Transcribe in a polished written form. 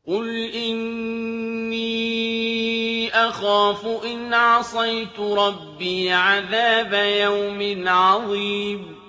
قُلْ إِنِّي أَخَافُ إِنْ عَصَيْتُ رَبِّي عَذَابَ يَوْمٍ عَظِيمٍ